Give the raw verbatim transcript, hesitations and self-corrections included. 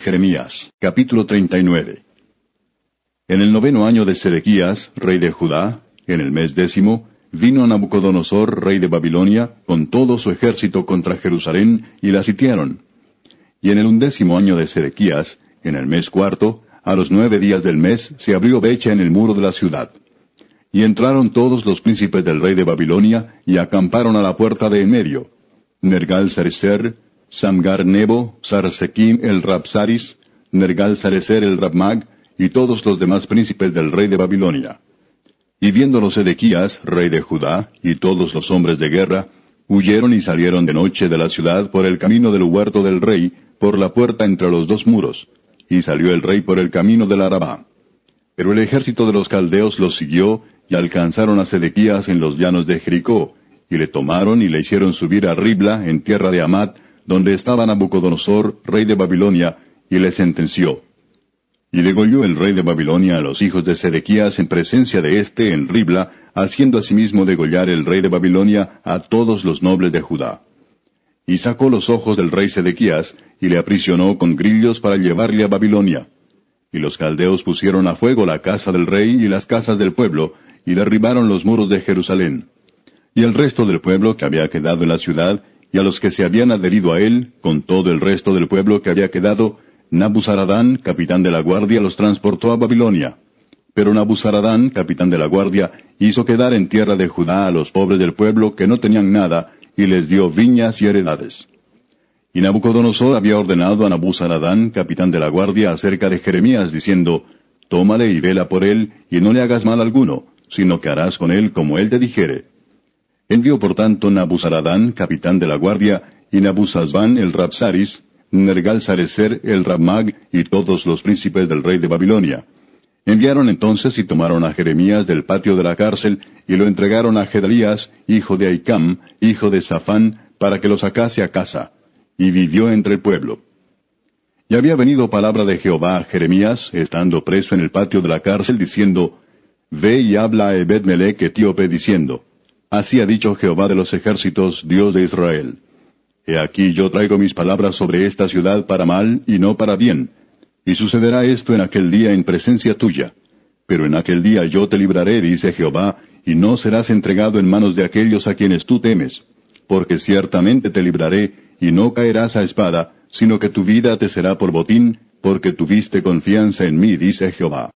Jeremías, capítulo treinta y nueve. En el noveno año de Sedequías, rey de Judá, en el mes décimo, vino Nabucodonosor, rey de Babilonia, con todo su ejército contra Jerusalén, y la sitiaron. Y en el undécimo año de Sedequías, en el mes cuarto, a los nueve días del mes, se abrió brecha en el muro de la ciudad. Y entraron todos los príncipes del rey de Babilonia, y acamparon a la puerta de en medio. Nergal-Sarecer, Samgar-Nebo, Sarsequim el Rabsaris, Nergal-Sarecer el Rabmag, y todos los demás príncipes del rey de Babilonia. Y viéndolo Sedequías, rey de Judá, y todos los hombres de guerra, huyeron y salieron de noche de la ciudad por el camino del huerto del rey, por la puerta entre los dos muros, y salió el rey por el camino del Arabá. Pero el ejército de los caldeos los siguió, y alcanzaron a Sedequías en los llanos de Jericó, y le tomaron y le hicieron subir a Ribla, en tierra de Hamat, donde estaba Nabucodonosor, rey de Babilonia, y le sentenció. Y degolló el rey de Babilonia a los hijos de Sedequías en presencia de éste en Ribla, haciendo asimismo degollar el rey de Babilonia a todos los nobles de Judá. Y sacó los ojos del rey Sedequías, y le aprisionó con grillos para llevarle a Babilonia. Y los caldeos pusieron a fuego la casa del rey y las casas del pueblo, y derribaron los muros de Jerusalén. Y el resto del pueblo que había quedado en la ciudad, y a los que se habían adherido a él, con todo el resto del pueblo que había quedado, Nabuzaradán, capitán de la guardia, los transportó a Babilonia. Pero Nabuzaradán, capitán de la guardia, hizo quedar en tierra de Judá a los pobres del pueblo que no tenían nada, y les dio viñas y heredades. Y Nabucodonosor había ordenado a Nabuzaradán, capitán de la guardia, acerca de Jeremías, diciendo, Tómale y vela por él, y no le hagas mal alguno, sino que harás con él como él te dijere. Envió por tanto Nabuzaradán, capitán de la guardia, y Nabuzazbán el Rabsaris, Nergal-Sarecer el Rabmag, y todos los príncipes del rey de Babilonia. Enviaron entonces y tomaron a Jeremías del patio de la cárcel, y lo entregaron a Gedalías, hijo de Ahicam, hijo de Safán, para que lo sacase a casa. Y vivió entre el pueblo. Y había venido palabra de Jehová a Jeremías, estando preso en el patio de la cárcel, diciendo, Ve y habla a Ebed-Melech etíope, diciendo, Así ha dicho Jehová de los ejércitos, Dios de Israel. He aquí yo traigo mis palabras sobre esta ciudad para mal y no para bien. Y sucederá esto en aquel día en presencia tuya. Pero en aquel día yo te libraré, dice Jehová, y no serás entregado en manos de aquellos a quienes tú temes. Porque ciertamente te libraré, y no caerás a espada, sino que tu vida te será por botín, porque tuviste confianza en mí, dice Jehová.